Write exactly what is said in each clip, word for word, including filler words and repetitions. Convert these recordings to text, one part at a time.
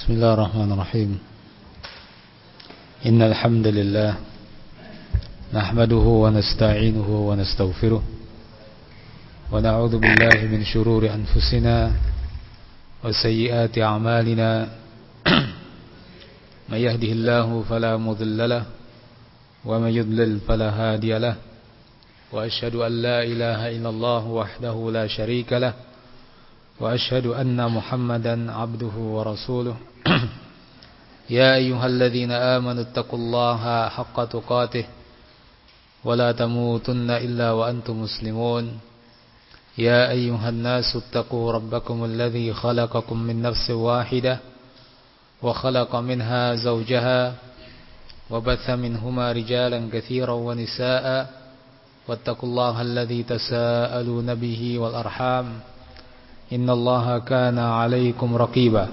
بسم الله الرحمن الرحيم إن الحمد لله نحمده ونستعينه ونستغفره ونعوذ بالله من شرور أنفسنا وسيئات أعمالنا من يهده الله فلا مضل له ومن يضلل فلا هادي له وأشهد أن لا إله إلا الله وحده لا شريك له وأشهد أن محمدا عبده ورسوله يا أيها الذين آمنوا اتقوا الله حق تقاته ولا تموتن إلا وأنتم مسلمون يا أيها الناس اتقوا ربكم الذي خلقكم من نفس واحدة وخلق منها زوجها وبث منهما رجالا كثيرا ونساء واتقوا الله الذي تساءلون به والأرحام إن الله كان عليكم رقيبا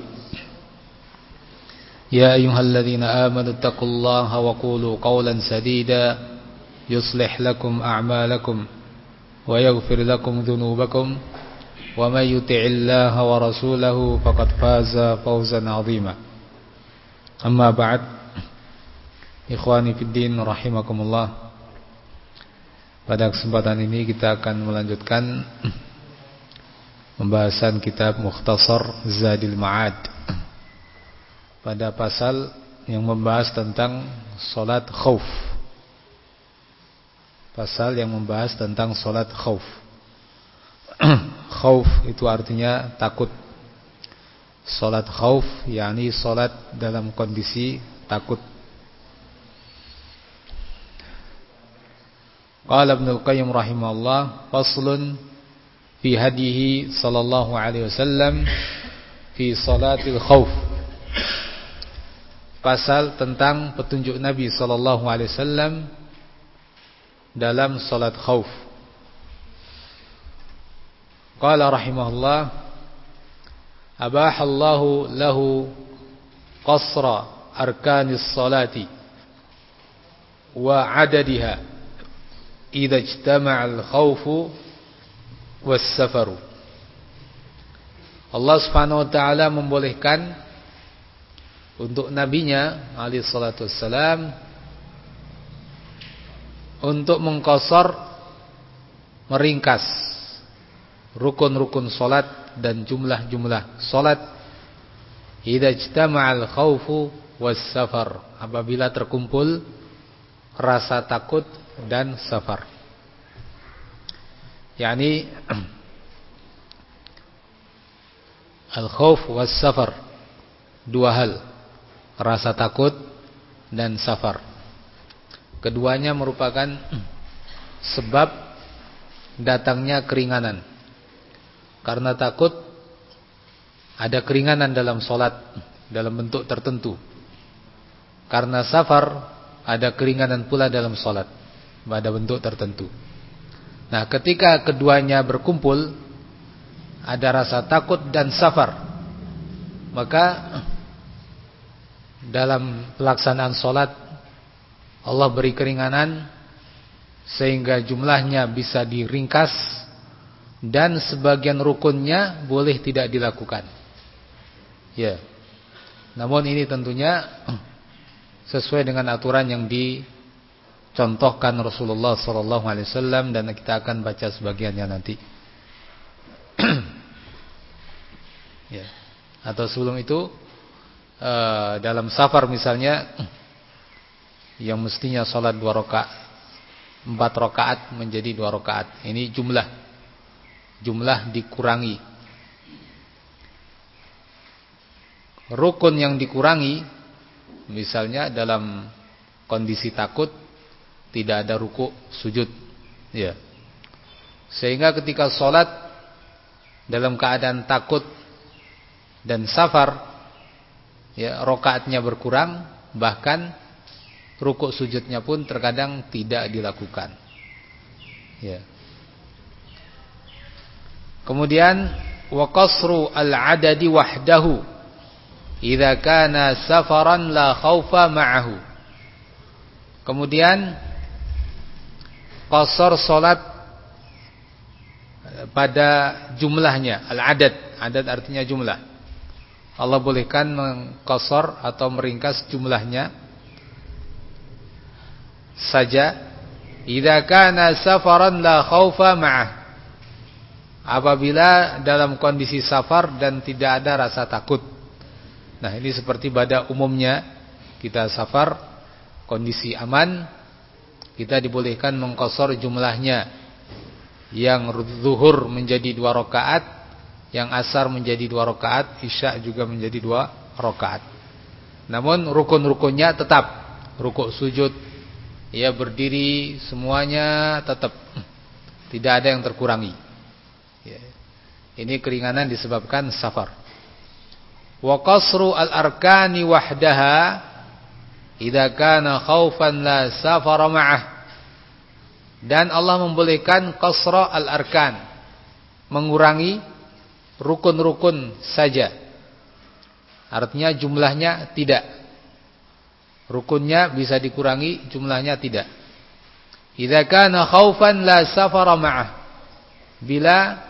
يا أيها الذين آمنوا اتقوا الله وقولوا قولا سديدا يصلح لكم أعمالكم ويغفر لكم ذنوبكم ومن يطع الله ورسوله فقد فاز فوزا عظيما أما بعد إخواني في الدين رحمكم الله. Pada kesempatan ini kita akan melanjutkan pembahasan kitab Mukhtasar Zadil Ma'ad pada pasal yang membahas tentang salat khauf. Pasal yang membahas tentang salat khauf. Khauf itu artinya takut. Salat khauf yakni salat dalam kondisi takut. Qala Ibnu Qayyim rahimahullah, faslun fi hadihi sallallahu alaihi wasallam fi salatil khauf. Pasal tentang petunjuk Nabi sallallahu alaihi wasallam dalam salat khauf. Qala rahimahullah, abahallahu lahu qasra arkanis salati wa adadiha idza ijtama'al khaufu was-safaru. Allah Subhanahu wa taala membolehkan untuk nabinya alaihi salatu wassalam untuk mengqasar, meringkas rukun-rukun salat dan jumlah-jumlah salat idza ijtama'al khaufu was-safar, apabila terkumpul rasa takut dan safar. Yani al-khauf was-safar, dua hal, rasa takut dan safar. Keduanya merupakan sebab datangnya keringanan. Karena takut ada keringanan dalam salat dalam bentuk tertentu. Karena safar ada keringanan pula dalam salat pada bentuk tertentu. Nah, ketika keduanya berkumpul, ada rasa takut dan safar, maka dalam pelaksanaan sholat Allah beri keringanan sehingga jumlahnya bisa diringkas dan sebagian rukunnya boleh tidak dilakukan. Ya. Namun ini tentunya sesuai dengan aturan yang dicontohkan Rasulullah sallallahu alaihi wasallam, dan kita akan baca sebagiannya nanti. Ya. Atau sebelum itu uh, dalam safar misalnya yang mestinya salat dua rakaat, empat rakaat menjadi dua rakaat. Ini jumlah jumlah dikurangi. Rukun yang dikurangi, misalnya dalam kondisi takut tidak ada ruku sujud, ya. Sehingga ketika sholat dalam keadaan takut dan safar, ya, rakaatnya berkurang, bahkan ruku sujudnya pun terkadang tidak dilakukan, ya. Kemudian wa qasru al-adadi wahdahu idza kana safaran la khaufa ma'ahu. Kemudian qasar salat pada jumlahnya, al-adad, adad artinya jumlah. Allah bolehkan mengqasar atau meringkas jumlahnya saja. Idza kana safaran la khaufa ma'ah, apabila dalam kondisi safar dan tidak ada rasa takut. Nah, ini seperti pada umumnya kita safar, kondisi aman, kita dibolehkan mengqasar jumlahnya. Yang zuhur menjadi dua rakaat, yang asar menjadi dua rakaat, isya juga menjadi dua rakaat. Namun rukun-rukunnya tetap, rukuk sujud, ya berdiri, semuanya tetap, tidak ada yang terkurangi. Ya. Ini keringanan disebabkan safar. Wa qasru al-arkani wahdaha idza kana khaufan la safara ma'ah. Dan Allah membolehkan qasra al-arkan, mengurangi rukun-rukun saja. Artinya jumlahnya tidak. Rukunnya bisa dikurangi, jumlahnya tidak. Idza kana khaufan la safara ma'ah. Bila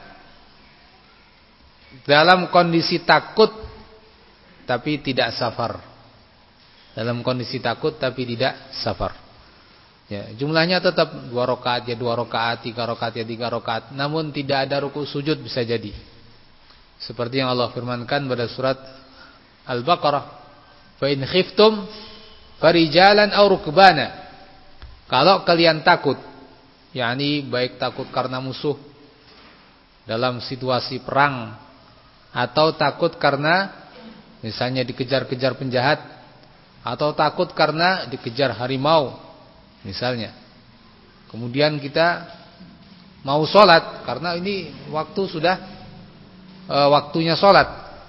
dalam kondisi takut tapi tidak safar. Dalam kondisi takut tapi tidak safar. Ya, jumlahnya tetap dua rakaat ya dua rakaat, tiga rakaat ya tiga rakaat, namun tidak ada rukuk sujud bisa jadi. Seperti yang Allah firmankan pada surat Al-Baqarah, "Fa in khiftum farijalan aw rukbana." Kalau kalian takut, yakni baik takut karena musuh dalam situasi perang, atau takut karena misalnya dikejar-kejar penjahat, atau takut karena dikejar harimau misalnya. Kemudian kita mau sholat karena ini waktu sudah e, waktunya sholat.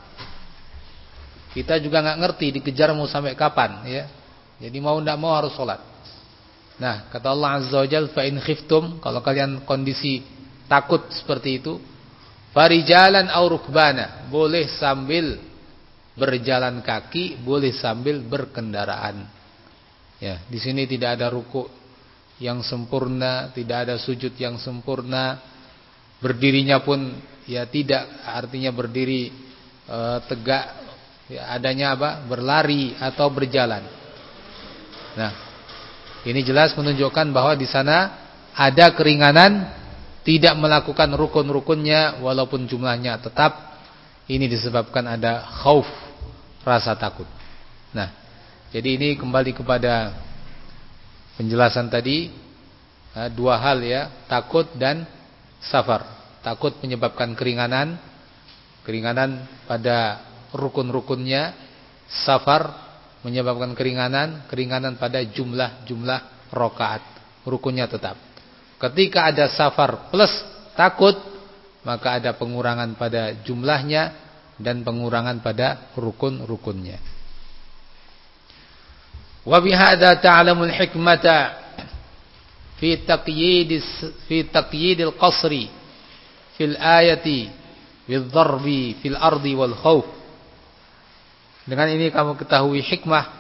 Kita juga nggak ngerti dikejar mau sampai kapan, ya. Jadi mau ndak mau harus sholat. Nah, kata Allah Azza wa Jalla, fa in khiftum, kalau kalian kondisi takut seperti itu, farijalan aw rukbana, boleh sambil berjalan kaki, boleh sambil berkendaraan. Ya, di sini tidak ada rukuk yang sempurna, tidak ada sujud yang sempurna. Berdirinya pun ya tidak, artinya berdiri e, tegak, ya, adanya apa? Berlari atau berjalan. Nah, ini jelas menunjukkan bahwa di sana ada keringanan, tidak melakukan rukun-rukunnya walaupun jumlahnya tetap. Ini disebabkan ada khauf, rasa takut. Nah, jadi ini kembali kepada penjelasan tadi, dua hal ya, takut dan safar. Takut menyebabkan keringanan, keringanan pada rukun-rukunnya. Safar menyebabkan keringanan, keringanan pada jumlah-jumlah rakaat, rukunnya tetap. Ketika ada safar plus takut, maka ada pengurangan pada jumlahnya dan pengurangan pada rukun-rukunnya. Wa bihadza ta'lamul hikmata fi taqyid fi taqyid al-qasri fil ayati bil-dharbi fil ardi wal khauf. Dengan ini kamu ketahui hikmah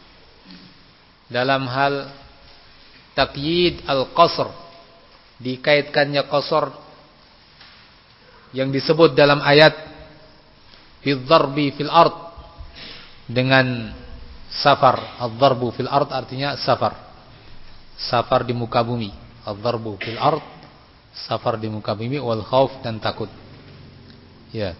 dalam hal taqyid al-qasr, dikaitkannya qasr yang disebut dalam ayat bil-dharbi fil ard dengan safar. Ad-darbu fil ard artinya safar. Safar di muka bumi. Ad-darbu fil ard, safar di muka bumi, wal khauf, dan takut. Ya.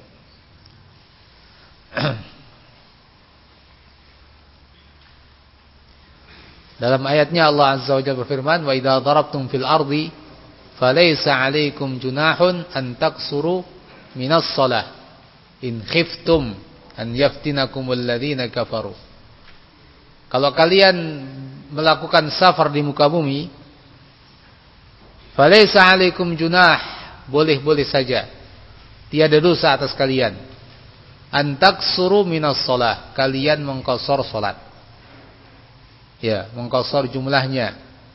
Dalam ayatnya Allah Azza wa Jalla berfirman, "Wa idza darabtum fil ardi falaysa 'alaikum junahun an taqsuru minas shalah in khiftum an yaftinakumul ladzina kafaru." Kalau kalian melakukan safar di muka bumi, falaysa 'alaikum junah, boleh-boleh saja, tiada dosa atas kalian, an taqsuru minas shalah, kalian mengqasar salat. Ya, mengqasar jumlahnya.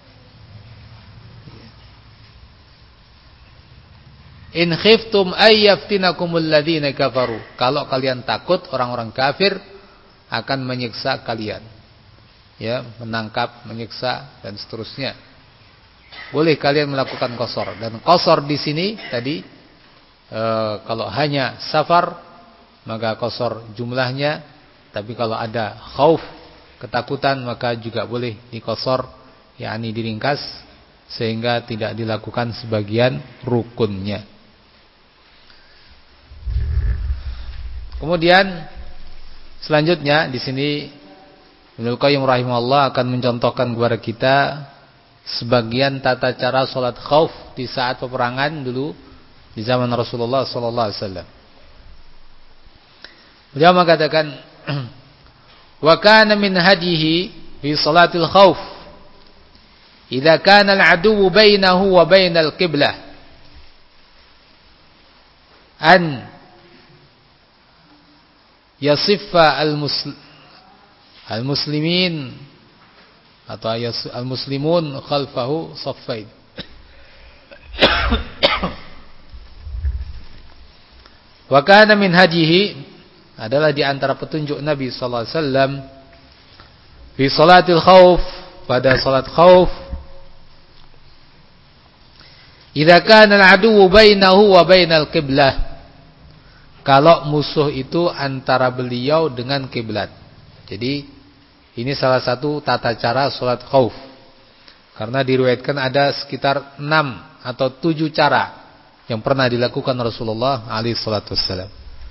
In khiftum ay yaftinakumul ladzina kafaru, kalau kalian takut orang-orang kafir akan menyiksa kalian. Ya, menangkap, menyiksa, dan seterusnya. Boleh kalian melakukan qasar. Dan qasar di sini tadi e, kalau hanya safar maka qasar jumlahnya. Tapi kalau ada khauf, ketakutan, maka juga boleh diqasar, yakni diringkas sehingga tidak dilakukan sebagian rukunnya. Kemudian selanjutnya di sini Ibnu Qayyim rahimahullah akan mencontohkan kepada kita sebagian tata cara salat khauf di saat peperangan dulu di zaman Rasulullah sallallahu alaihi wasallam. Beliau mengatakan, wa kana min hadihi fi salatil khauf idza kana al-aduwwu bainahu wa bainal qiblah an yasiffa al-muslim al-muslimin atau al-muslimun khalfahu saffain. Wa kana min hadihi adalah di antara petunjuk Nabi sallallahu alaihi wasallam fi salatil khauf, pada salat khauf, idza kana al-aduwwu bainahu wa bainal qiblah, kalau musuh itu antara beliau dengan kiblat. Jadi ini salah satu tata cara salat khauf, karena diriwayatkan ada sekitar enam atau tujuh cara yang pernah dilakukan Rasulullah alaihi salatu wassalam.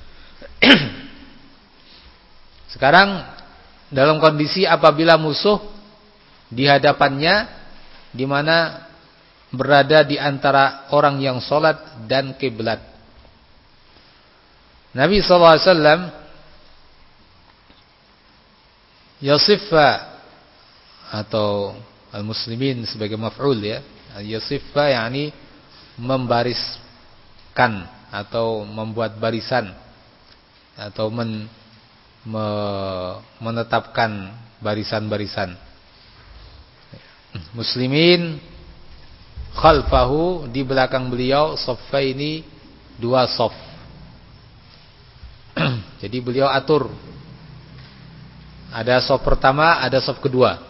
Sekarang dalam kondisi apabila musuh di hadapannya, di mana berada di antara orang yang sholat dan kiblat, Nabi sallallahu alaihi wasallam yasiffa atau al-muslimin sebagai maf'ul ya, yasiffa yakni membariskan atau membuat barisan atau men menetapkan barisan-barisan. Muslimin khalfahu, di belakang beliau, saffaini, dua saf. Jadi beliau atur, ada saf pertama, ada saf kedua.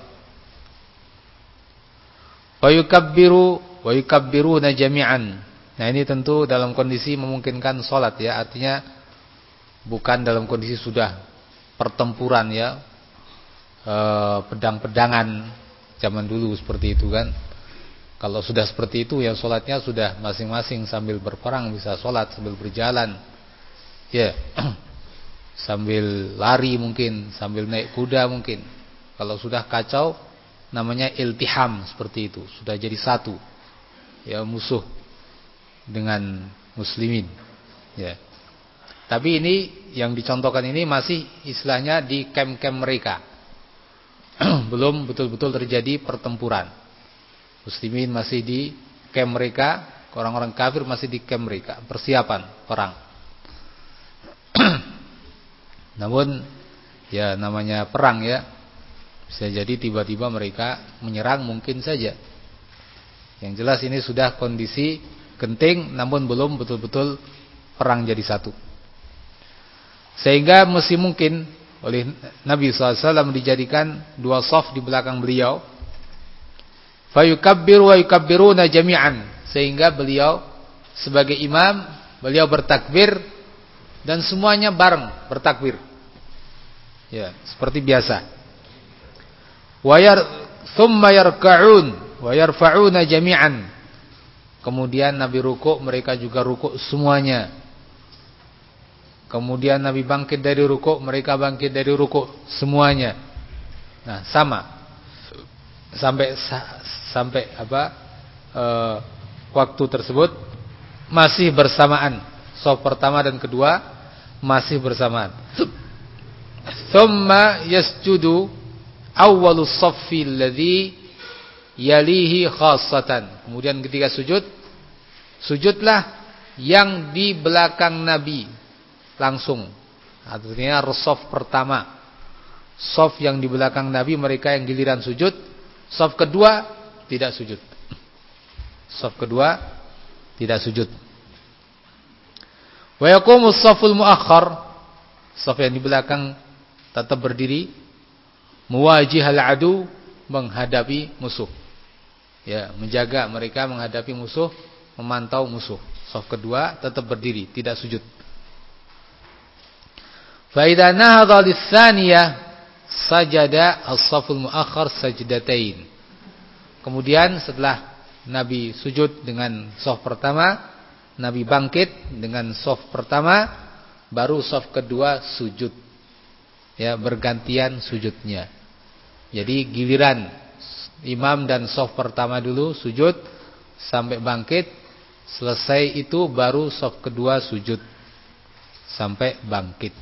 Wa yukabbiru wa yukabbiruna jami'an. Nah ini tentu dalam kondisi memungkinkan salat ya, artinya bukan dalam kondisi sudah pertempuran ya, e, pedang-pedangan zaman dulu seperti itu kan. Kalau sudah seperti itu ya sholatnya sudah masing-masing sambil berperang, bisa sholat sambil berjalan ya, sambil lari mungkin, sambil naik kuda mungkin. Kalau sudah kacau namanya iltiham, seperti itu, sudah jadi satu ya musuh dengan muslimin ya. Tapi ini yang dicontohkan ini masih istilahnya di kem-kem mereka. Belum betul-betul terjadi pertempuran. Muslimin masih di kem mereka, orang-orang kafir masih di kem mereka, persiapan perang. Namun ya namanya perang ya, bisa jadi tiba-tiba mereka menyerang mungkin saja. Yang jelas ini sudah kondisi genting, namun belum betul-betul perang jadi satu. Sehingga mesti mungkin oleh Nabi sallallahu alaihi wasallam dijadikan dua saf di belakang beliau. Fayukabbiru wa yukabbiruna jami'an, sehingga beliau sebagai imam, beliau bertakbir dan semuanya bareng bertakbir. Ya, seperti biasa. Wa yar thumma yarka'un wa yarfa'una jami'an. Kemudian Nabi rukuk, mereka juga rukuk semuanya. Kemudian Nabi bangkit dari rukuk, mereka bangkit dari rukuk semuanya. Nah, sama. Sampai sampai apa? E, waktu tersebut masih bersamaan. Shaf pertama dan kedua masih bersamaan. Tsumma yasjudu awwalus shaffi alladhi yalihi khassatan. Kemudian ketika sujud, sujudlah yang di belakang Nabi langsung, artinya shaf pertama, shaf yang di belakang Nabi, mereka yang giliran sujud. Shaf kedua tidak sujud, shaf kedua tidak sujud. Wa yaqumu shaful muakhkhar, shaf yang di belakang tetap berdiri, muwajihal adu, menghadapi musuh ya, menjaga mereka menghadapi musuh, memantau musuh. Shaf kedua tetap berdiri, tidak sujud. Fa idza nahadha lis-tsaniyah sajada as-saful muakhkhar sajdatain. Kemudian setelah Nabi sujud dengan shaf pertama, Nabi bangkit dengan shaf pertama, baru shaf kedua sujud. Ya, bergantian sujudnya. Jadi giliran imam dan shaf pertama dulu sujud sampai bangkit, selesai itu baru shaf kedua sujud sampai bangkit.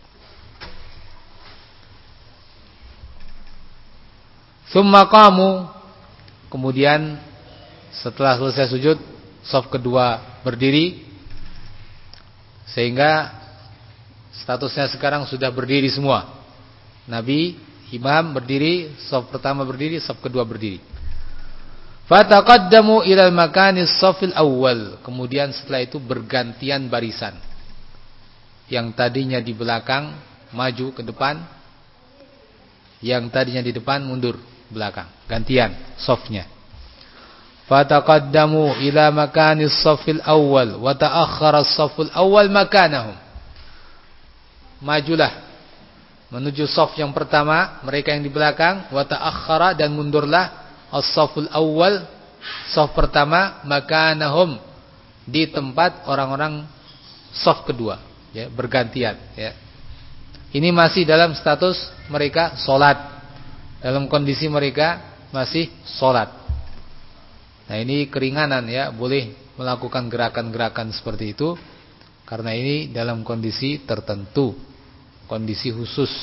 Summa qamu, kemudian setelah selesai sujud, shaf kedua berdiri, sehingga statusnya sekarang sudah berdiri semua. Nabi, imam berdiri, shaf pertama berdiri, shaf kedua berdiri. Fataqaddamu ilal makanis shafil awwal, kemudian setelah itu bergantian barisan. Yang tadinya di belakang maju ke depan, yang tadinya di depan mundur belakang, gantian shafnya. Fataqaddamu ila makanis shafil awwal wa ta'akhkhara as-shaful awwal makanahum. Majulah menuju shaf yang pertama, mereka yang di belakang, wa ta'akhkhara, dan mundurlah as-shaful awwal, shaf pertama, makanahum, di tempat orang-orang shaf kedua, ya, bergantian, ya. Ini masih dalam status mereka salat. Dalam kondisi mereka masih sholat. Nah, ini keringanan, ya, boleh melakukan gerakan-gerakan seperti itu, karena ini dalam kondisi tertentu, kondisi khusus.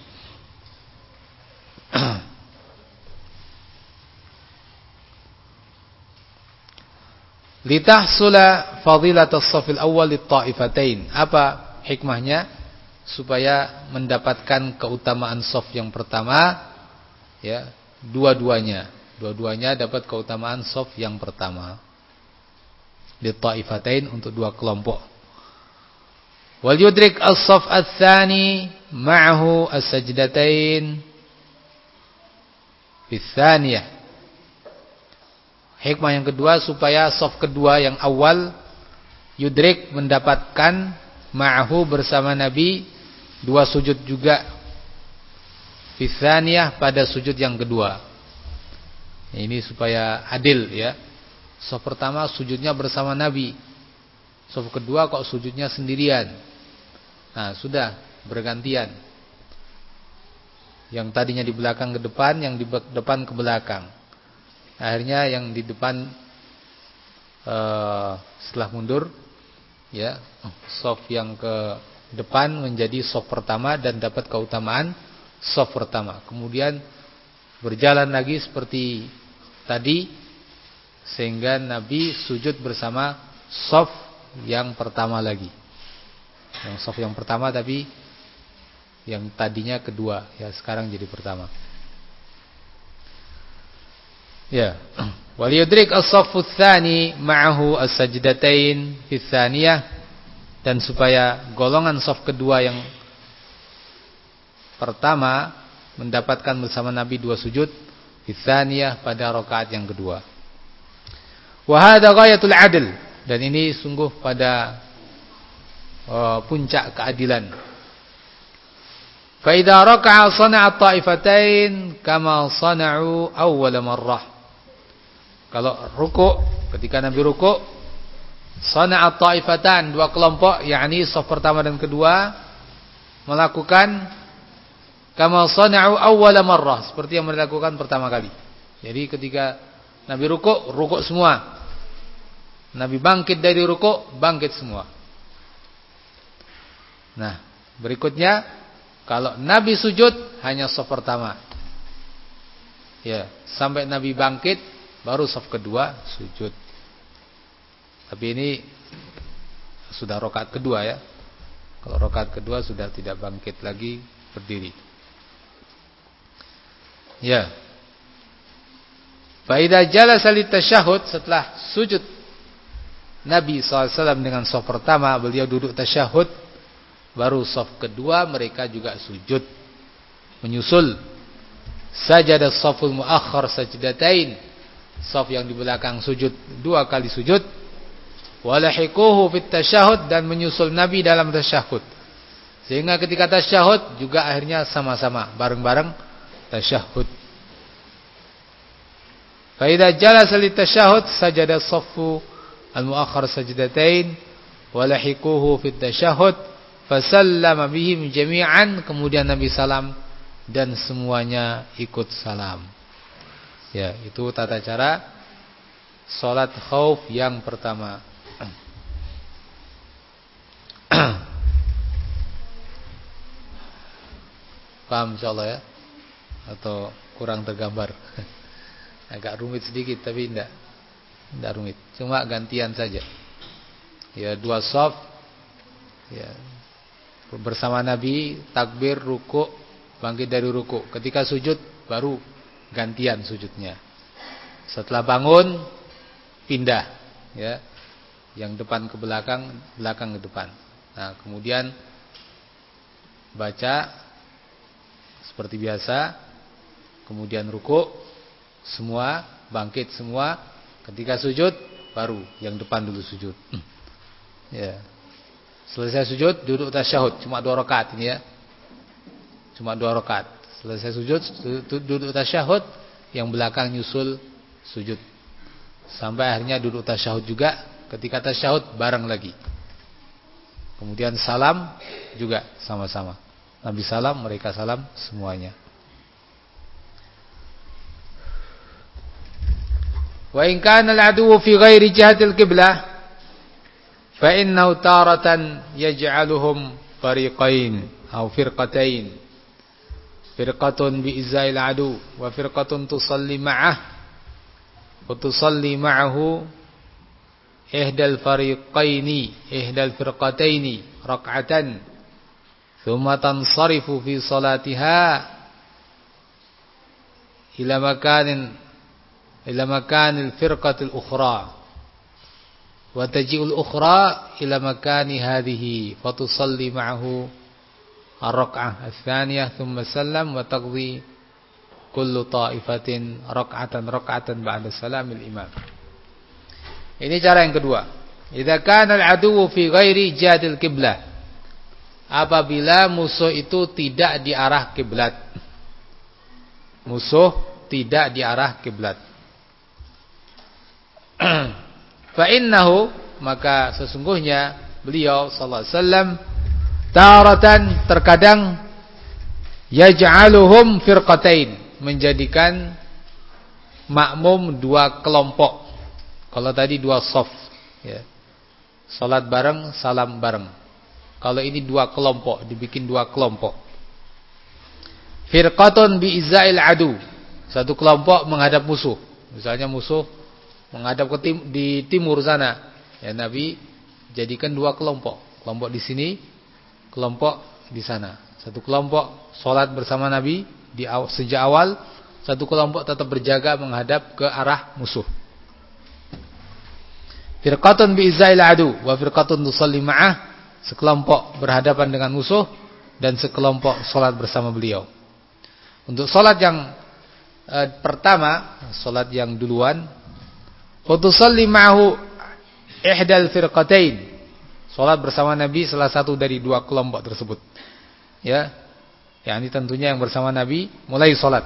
Litahsula fadilatus shafil awwal lit-ta'ifatain. Apa hikmahnya? Supaya mendapatkan keutamaan shaf yang pertama, ya, dua-duanya, dua-duanya dapat keutamaan shaf yang pertama. Di ta'ifatain, untuk dua kelompok. Wal yudrik as-shaf ats-tsani ma'ahu as-sajdatain fi tsaniyah. Hikmah yang kedua, supaya shaf kedua yang awal yudrik, mendapatkan ma'ahu, bersama Nabi, dua sujud juga. Fitsaniyah, pada sujud yang kedua. Ini supaya adil, ya. Shaf pertama sujudnya bersama Nabi, shaf kedua kok sujudnya sendirian. Nah, sudah bergantian. Yang tadinya di belakang ke depan, yang di depan ke belakang. Akhirnya yang di depan uh, setelah mundur, ya, shaf yang ke depan menjadi shaf pertama dan dapat keutamaan shaf pertama. Kemudian berjalan lagi seperti tadi, sehingga Nabi sujud bersama shaf yang pertama lagi. Yang shaf yang pertama, tapi yang tadinya kedua, ya, sekarang jadi pertama. Ya. Wal yudrik as-shaffu tsani ma'ahu as-sajdatain fi tsaniyah, dan supaya golongan shaf kedua yang pertama mendapatkan bersama Nabi dua sujud fi tsaniyah, pada rakaat yang kedua. Wa hadza ghayatul adl, dan ini sungguh pada uh, puncak keadilan. Fa idza raka'a sana'a ta'ifatain kama sana'u awwal marrah. Kalau rukuk, ketika Nabi rukuk, sana'a ta'ifatan, dua kelompok, yakni shaf pertama dan kedua, melakukan kama sana'u awwal marrah, seperti yang mereka lakukan pertama kali. Jadi ketika Nabi rukuk, rukuk semua. Nabi bangkit dari rukuk, bangkit semua. Nah, berikutnya, kalau Nabi sujud, hanya shaf pertama. Ya, sampai Nabi bangkit, baru shaf kedua sujud. Tapi ini sudah rakaat kedua, ya. Kalau rakaat kedua sudah tidak bangkit lagi, berdiri. Ya. Fa idza jalasa litasyahhud, setelah sujud Nabi shallallahu alaihi wasallam dengan shaf pertama, beliau duduk tasyahud, baru shaf kedua mereka juga sujud, menyusul. Sajada shaful muakhkhar sajdatain, shaf yang di belakang sujud dua kali sujud. Walahiquhu fit tasyahud, dan menyusul Nabi dalam tasyahud. Sehingga ketika tasyahud juga akhirnya sama-sama bareng-bareng tasyahud. Fa idza jalasa litasyahud sajada as-saffu al-mu'akhkhar sajdatain wa lahiquhu fi tasyahud fasallama bihim jami'an, kemudian Nabi salam dan semuanya ikut salam. Ya, itu tata cara salat khauf yang pertama. Paham insyaallah ya? Atau kurang tergambar? Agak rumit sedikit tapi enggak. Enggak rumit. Cuma gantian saja. Ya, dua shaf. Ya. Bersama Nabi, takbir, ruku', bangkit dari ruku'. Ketika sujud baru gantian sujudnya. Setelah bangun pindah, ya. Yang depan ke belakang, belakang ke depan. Nah, kemudian baca seperti biasa, kemudian ruku', semua bangkit semua. Ketika sujud baru yang depan dulu sujud. Ya. Selesai sujud duduk tasyahud, cuma dua rakaat ini ya. Cuma dua rakaat. Selesai sujud duduk tasyahud, yang belakang nyusul sujud. Sampai akhirnya duduk tasyahud juga. Ketika tasyahud bareng lagi. Kemudian salam juga sama-sama. Nabi salam, mereka salam semuanya. Wa in kana al-aduwwu fi ghairi jihatil qiblah fa innahu taratan yaj'aluhum fariqain aw firqatain. Firqatun bi izail adu wa firqatun tusalli ma'ah wa tusalli ma'ahu ihdal fariqaini ihdal firqataini rak'atan thumma tansarifu fi salatiha ila makanin ila makanil firqatil ukhra wa taji'ul ukhra ila makani hadhihi fa tusalli ma'ahu ar-rak'ah ats-tsaniyah thumma sallam wa taqdi kullu ta'ifatin rak'atan rak'atan ba'da salamil imam. Ini cara yang kedua. Idza kana al-aduwwu fi ghairi jihatil qiblah. Apabila musuh itu tidak di arah kiblat. Musuh tidak di arah kiblat. Fa innahu, maka sesungguhnya beliau sallallahu alaihi wasallam taratan, terkadang yaj'aluhum firqatain, menjadikan makmum dua kelompok. Kalau tadi dua shaf ya. Salat bareng, salam bareng. Kalau ini dua kelompok, dibikin dua kelompok. Firqatun bi izail adu. Satu kelompok menghadap musuh. Misalnya musuh menghadap ke tim, di timur sana. Ya, Nabi jadikan dua kelompok. Kelompok di sini, kelompok di sana. Satu kelompok salat bersama Nabi di awal, sejak awal, satu kelompok tetap berjaga menghadap ke arah musuh. Firqatun bi izail adu wa firqatun tusalli ma'ah, sekelompok berhadapan dengan musuh dan sekelompok salat bersama beliau. Untuk salat yang eh, pertama, salat yang duluan, fa tusalli ma'ahu ihdal firqatain, salat bersama Nabi salah satu dari dua kelompok tersebut. Ya. Yang ini tentunya yang bersama Nabi mulai salat.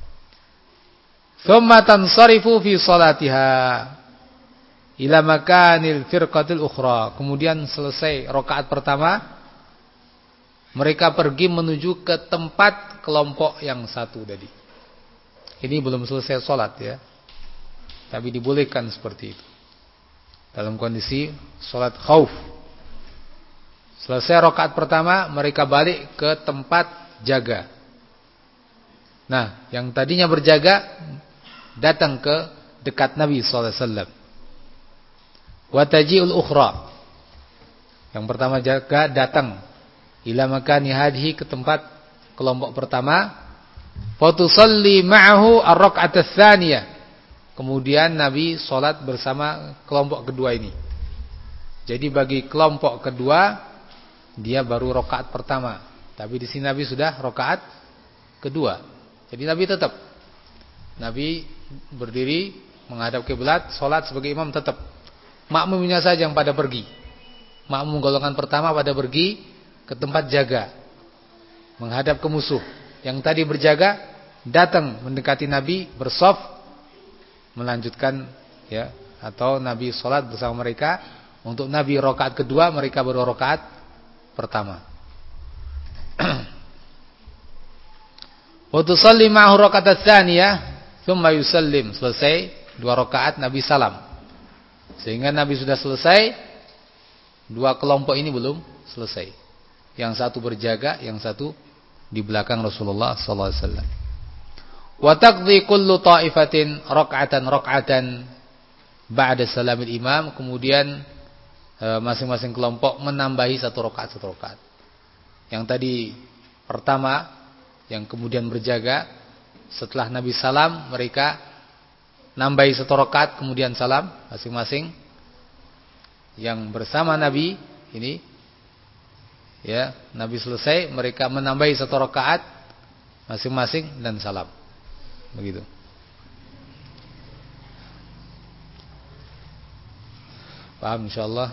Tsumma tansarifu fi salatiha ila makanil firqatil ukhra. Kemudian selesai rakaat pertama, mereka pergi menuju ke tempat kelompok yang satu tadi. Ini belum selesai salat ya. Tapi dibolehkan seperti itu. Dalam kondisi salat khauf. Selesai rakaat pertama, mereka balik ke tempat jaga. Nah, yang tadinya berjaga datang ke dekat Nabi sallallahu alaihi wasallam. Wa taji'ul ukhra. Yang pertama jaga datang ila makani hadhi, ke tempat kelompok pertama. Fa tusalli ma'ahu ar-rak'at ats-tsaniyah. Kemudian Nabi salat bersama kelompok kedua ini. Jadi bagi kelompok kedua dia baru rakaat pertama, tapi di sini Nabi sudah rakaat kedua. Jadi Nabi tetap Nabi berdiri menghadap kiblat, salat sebagai imam tetap. Makmumnya saja yang pada pergi. Makmum golongan pertama pada pergi, ke tempat jaga, menghadap ke musuh. Yang tadi berjaga datang mendekati Nabi, bersaf, melanjutkan ya, atau Nabi sholat bersama mereka. Untuk Nabi rakaat kedua, mereka baru rakaat pertama. Wa tusalli ma'ahu raka'at tsaniyah, tsumma yusallim. Selesai dua rakaat Nabi salam. Sehingga Nabi sudah selesai, dua kelompok ini belum selesai. Yang satu berjaga, yang satu di belakang Rasulullah sallallahu alaihi wasallam. Wa taqdi kullu ta'ifatin rak'atan rak'atan ba'da salamil imam. Kemudian masing-masing kelompok menambahi satu rakaat satu rakaat. Yang tadi pertama yang kemudian berjaga, setelah Nabi salam mereka nambahi satu rakaat kemudian salam masing-masing. Yang bersama Nabi ini ya, Nabi selesai mereka menambahi satu rakaat masing-masing dan salam. Begitu. Paham insyaallah.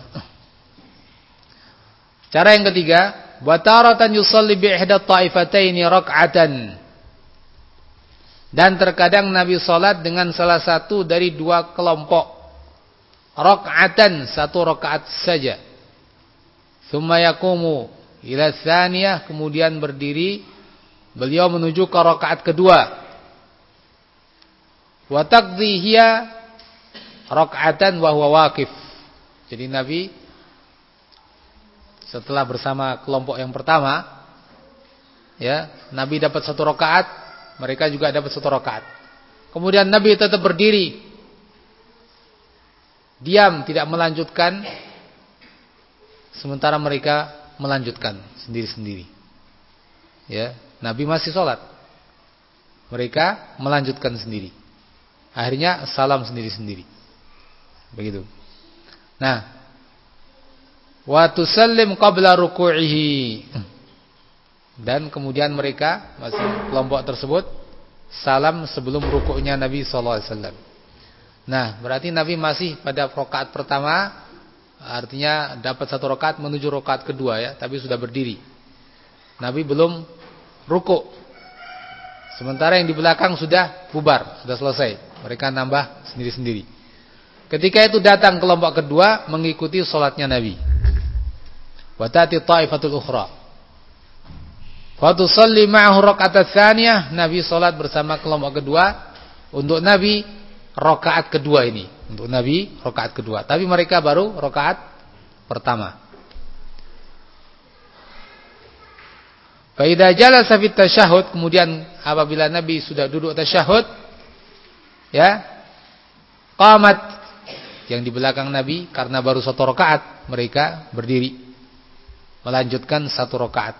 Cara yang ketiga, wa taratan yusalli bi ihda ta'ifataini rak'atan. Dan terkadang Nabi salat dengan salah satu dari dua kelompok. Rak'atan, satu rakaat saja. Tsumma yaqumu ila tsaniyah, kemudian berdiri beliau menuju ke rakaat kedua. Wa taqdi hiya rak'atan wa huwa waqif. Jadi Nabi setelah bersama kelompok yang pertama, ya, Nabi dapat satu rakaat, mereka juga dapat satu rakaat. Kemudian Nabi tetap berdiri, diam, tidak melanjutkan, sementara mereka melanjutkan sendiri-sendiri. Ya, Nabi masih sholat, mereka melanjutkan sendiri. Akhirnya salam sendiri-sendiri. Begitu. Nah, wa tusallim qabla ruku'ihi. Dan kemudian mereka, masih kelompok tersebut, salam sebelum rukuknya Nabi sallallahu alaihi wasallam. Nah, berarti Nabi masih pada rakaat pertama, artinya dapat satu rakaat menuju rakaat kedua ya, tapi sudah berdiri. Nabi belum rukuk. Sementara yang di belakang sudah bubar, sudah selesai. Mereka nambah sendiri-sendiri. Ketika itu datang kelompok kedua mengikuti sholatnya Nabi. Wa ta'ti ta'ifatul ukhra. Fa tusalli ma'ahu raka'at tsaniyah. Nabi sholat bersama kelompok kedua. Untuk Nabi rakaat kedua ini. Untuk Nabi rakaat kedua. Tapi mereka baru rakaat pertama. Fa idza jalasa fit tasyahhud, kemudian apabila Nabi sudah duduk tasyahud, ya, qamat, yang di belakang Nabi karena baru satu rakaat, mereka berdiri melanjutkan satu rakaat.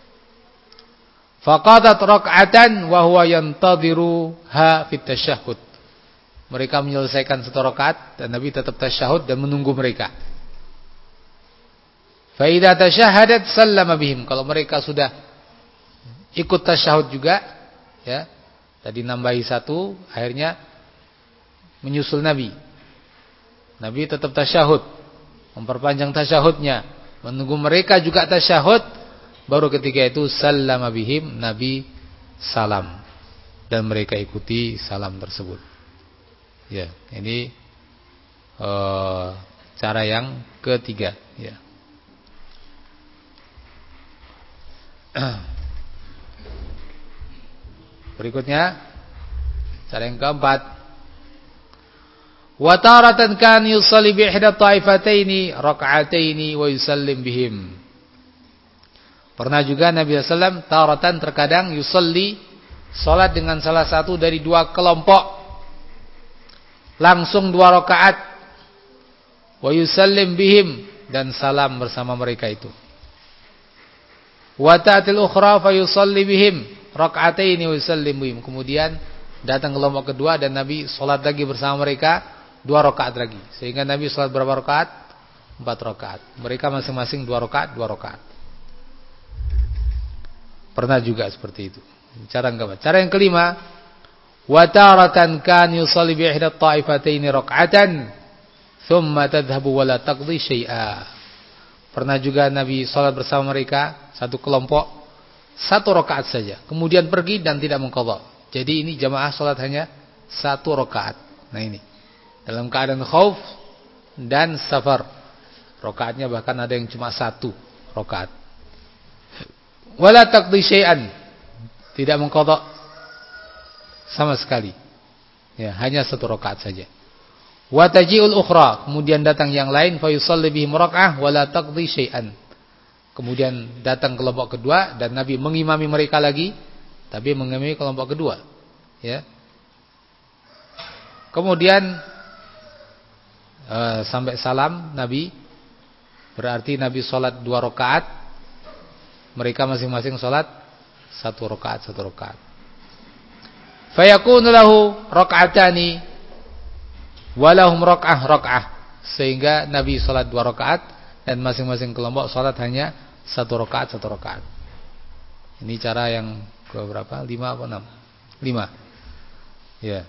Faqadat rak'atan wa huwa yantadhiru ha fit tasyahhud. Mereka menyelesaikan satu rakaat dan Nabi tetap tasyahud dan menunggu mereka. Fa idza tasyahadat sallama bihim. Kalau mereka sudah ikut tasyahud juga, ya, tadi nambahi satu, akhirnya menyusul Nabi. Nabi tetap tasyahud, memperpanjang tasyahudnya, menunggu mereka juga tasyahud, baru ketika itu sallama bihim, Nabi salam dan mereka ikuti salam tersebut. Ya, ini uh, cara yang ketiga, ya. Berikutnya cara yang keempat, wa taratan kan yusalli bi ihda ta'ifataini rak'ataini wa yusallim bihim. Pernah juga Nabi sallallahu alaihi wasallam taratan, terkadang yusalli, salat dengan salah satu dari dua kelompok, langsung dua rakaat, wa yusallim bihim, dan salam bersama mereka itu. Wa ta'til ukhra fa yusalli bihim rak'ataini wa yusallim bihim. Kemudian datang kelompok kedua dan Nabi salat lagi bersama mereka dua rakaat lagi. Sehingga Nabi salat berapa rakaat? Empat rakaat. Mereka masing-masing dua rakaat, dua rakaat. Pernah juga seperti itu. Cara yang keempat. Cara yang kelima, wa taratan kan yusalli bi ihda ta'ifataini rak'atan thumma tadhhabu wa la taqdi syai'a. Pernah juga Nabi sholat bersama mereka satu kelompok satu rakaat saja, kemudian pergi dan tidak mengqadha. Jadi ini jamaah sholat hanya satu rakaat. Nah ini dalam keadaan khauf dan safar, rakaatnya bahkan ada yang cuma satu rakaat. Wala taqdi syai'an, tidak mengqadha sama sekali. Ya, hanya satu rakaat saja. Wa taji'ul ukhra, kemudian datang yang lain, fa yusalli bihim rak'ah wala taqdi syai'an. Kemudian datang kelompok kedua dan Nabi mengimami mereka lagi, tapi mengimami kelompok kedua. Ya. Kemudian uh, sampai salam Nabi, berarti Nabi sholat dua rakaat, mereka masing-masing sholat satu rakaat satu rakaat. Fayakunu lahu rak'atani walahum rak'ah rak'ah, sehingga Nabi sholat dua rakaat dan masing-masing kelompok sholat hanya satu rakaat satu rakaat. Ini cara yang berapa? Lima atau enam? Lima. Ya.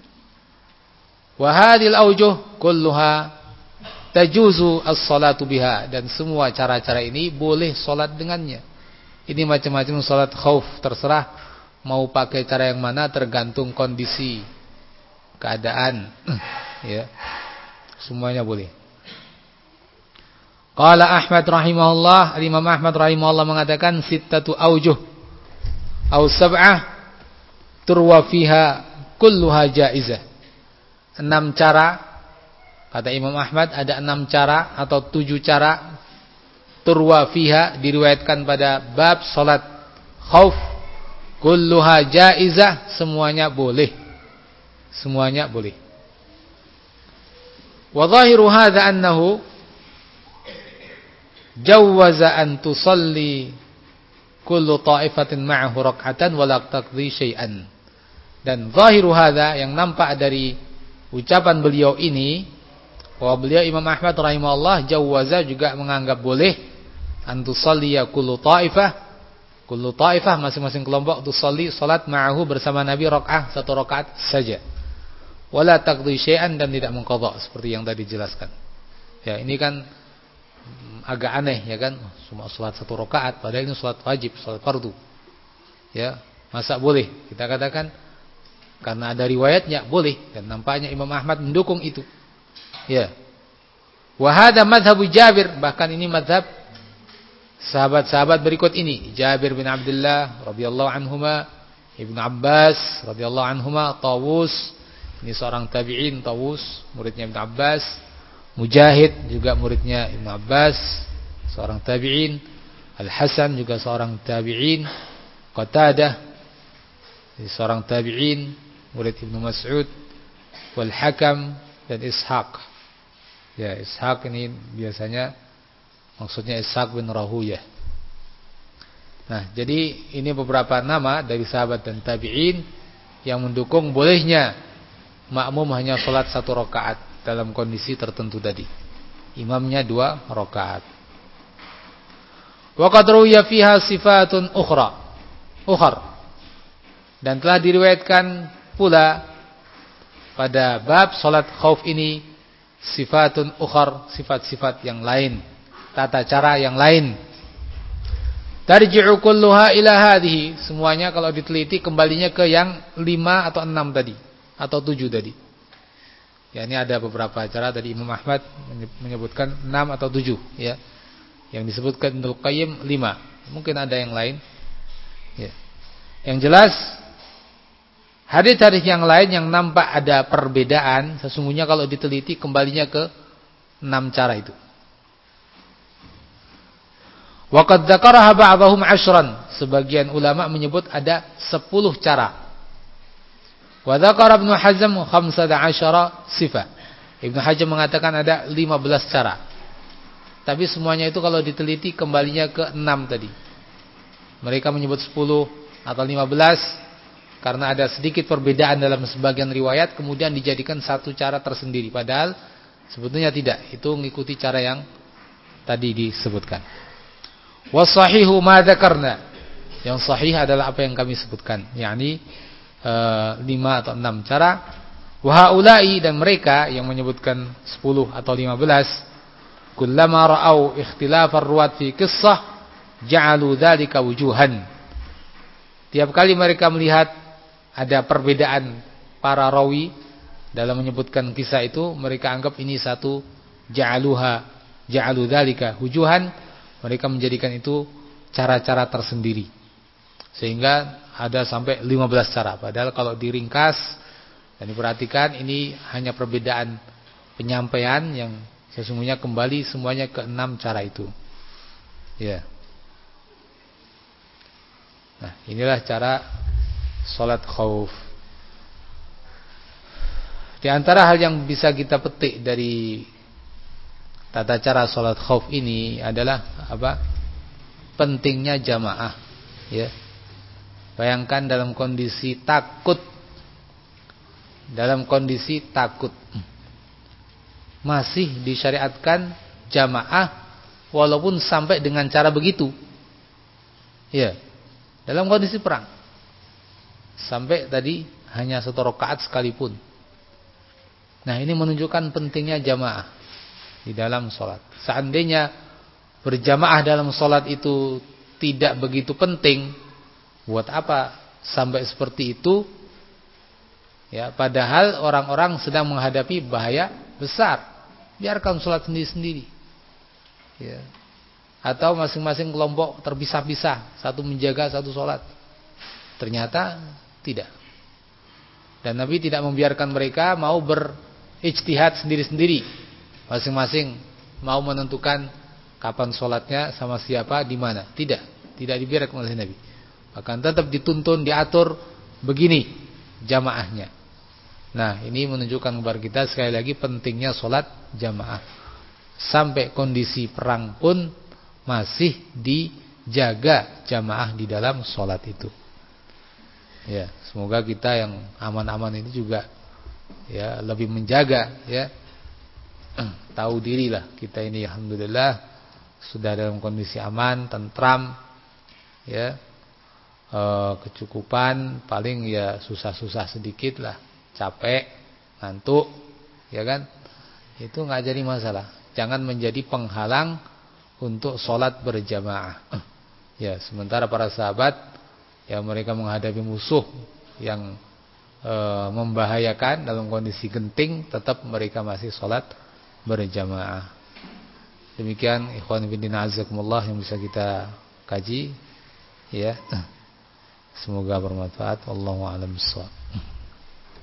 Wa hadhil aujuh kulluha tajuzu as-salatu biha, dan semua cara-cara ini boleh sholat dengannya. Ini macam-macam sholat khauf, terserah mau pakai cara yang mana, tergantung kondisi keadaan. Ya, semuanya boleh. Qala Ahmad rahimahullah, Imam Ahmad rahimahullah mengatakan sittatu aujuh au sab'ah turwa fiha kulluha jaizah. Enam cara, kata Imam Ahmad, ada enam cara atau tujuh cara turwa fiha, diriwayatkan pada bab salat khauf, kulluha jaizah, semuanya boleh. Semuanya boleh. Wa zahiru hadza annahu jawwaza an tusalli kullu ta'ifatin ma'ahu rak'atan wa la taqdi syai'an. Dan zahiru hadza, yang nampak dari ucapan beliau ini, bahwa beliau Imam Ahmad rahimahullah jawwaza juga menganggap boleh an tusalli kullu ta'ifah, kullu ta'ifah masing-masing kelompok tusalli salat ma'ahu bersama Nabi rak'ah satu rakaat saja. Wala taqdi syai'an, dan tidak mengqadha, seperti yang tadi dijelaskan. Ya, ini kan agak aneh ya kan, cuma salat satu rakaat padahal ini salat wajib, salat fardu. Ya, masa boleh? Kita katakan karena ada riwayatnya boleh, dan nampaknya Imam Ahmad mendukung itu. Ya. Wa hadza madhhabu Jabir, bahkan ini madhab sahabat-sahabat berikut ini, Jabir bin Abdullah radhiyallahu anhuma, Ibnu Abbas radhiyallahu anhuma, Tawus, ini seorang tabi'in, Tawus muridnya Ibnu Abbas, Mujahid juga muridnya Ibnu Abbas, seorang tabi'in, Al-Hasan juga seorang tabi'in, Qatadah seorang tabi'in, murid Ibnu Mas'ud, wal Hakam, dan Ishaq. Ya, Ishaq ini biasanya maksudnya Ishaq bin Rahuyah. Nah, jadi ini beberapa nama dari sahabat dan tabi'in yang mendukung bolehnya makmum hanya sholat satu rakaat dalam kondisi tertentu tadi. Imamnya dua rakaat. Wa qad ruwiya fiha sifatun ukhra. Ukhar. Dan telah diriwayatkan pula pada bab salat khauf ini sifatun ukhar, sifat-sifat yang lain, tata cara yang lain. Tarji'u kulluha ila hadhihi, semuanya kalau diteliti kembalinya ke yang lima atau enam tadi, atau tujuh tadi. Ya, ini ada beberapa cara tadi Imam Ahmad menyebutkan enam atau tujuh ya. Yang disebutkan Ibnu Qayyim lima. Mungkin ada yang lain. Ya. Yang jelas hadis-hadis yang lain yang nampak ada perbedaan, sesungguhnya kalau diteliti kembalinya ke enam cara itu. Wa qad dzakaraha ba'dhum ashran, sebagian ulama menyebut ada sepuluh cara. Wa dzakara Ibnu Hazm khamsata asyara sifah. Ibnu Hazm mengatakan ada lima belas cara. Tapi semuanya itu kalau diteliti kembalinya ke enam tadi. Mereka menyebut sepuluh atau lima belas karena ada sedikit perbedaan dalam sebagian riwayat, kemudian dijadikan satu cara tersendiri, padahal sebetulnya tidak. Itu mengikuti cara yang tadi disebutkan. Wasahihu ma dzakarna. Yang sahih adalah apa yang kami sebutkan, yakni e, lima atau enam cara. Wa haula'i, dan mereka yang menyebutkan sepuluh atau lima belas, kullama ra'au ikhtilafar ruwat fi qissah ja'alu dzalika wujuhan. Tiap kali mereka melihat ada perbedaan para rawi dalam menyebutkan kisah itu, mereka anggap ini satu ja'aluha ja'alu dzalika wujuhan, mereka menjadikan itu cara-cara tersendiri. Sehingga ada sampai lima belas cara, padahal kalau diringkas dan diperhatikan ini hanya perbedaan penyampaian yang sesungguhnya kembali semuanya ke enam cara itu. Ya. Nah, inilah cara salat khauf. Di antara hal yang bisa kita petik dari tata cara salat khauf ini adalah apa? Pentingnya jamaah, ya. Bayangkan dalam kondisi takut, dalam kondisi takut masih disyariatkan jamaah walaupun sampai dengan cara begitu. Ya. Dalam kondisi perang. Sampai tadi hanya satu rakaat sekalipun. Nah, ini menunjukkan pentingnya jamaah di dalam sholat. Seandainya berjamaah dalam sholat itu tidak begitu penting, buat apa sampai seperti itu? Ya, padahal orang-orang sedang menghadapi bahaya besar. Biarkan sholat sendiri-sendiri. Ya. Atau masing-masing kelompok terpisah-pisah, satu menjaga, satu sholat. Ternyata tidak. Dan Nabi tidak membiarkan mereka mau berijtihad sendiri-sendiri, masing-masing mau menentukan kapan sholatnya sama siapa, di mana. Tidak, tidak dibiarkan oleh Nabi. Bahkan tetap dituntun, diatur begini jamaahnya. Nah, ini menunjukkan kepada kita sekali lagi pentingnya sholat jamaah. Sampai kondisi perang pun masih dijaga jamaah di dalam sholat itu. Ya, semoga kita yang aman-aman ini juga ya lebih menjaga, ya. Tahu dirilah kita ini alhamdulillah sudah dalam kondisi aman, tentram, ya. E, kecukupan, paling ya susah-susah sedikit lah, capek, ngantuk, ya kan? Itu enggak jadi masalah. Jangan menjadi penghalang untuk sholat berjamaah. Ya, sementara para sahabat ya mereka menghadapi musuh yang e, membahayakan dalam kondisi genting, tetap mereka masih sholat berjamaah. Demikian ikhwan fillah azakumullah yang bisa kita kaji, ya. Semoga bermanfaat. Wallahu a'lam bishawab.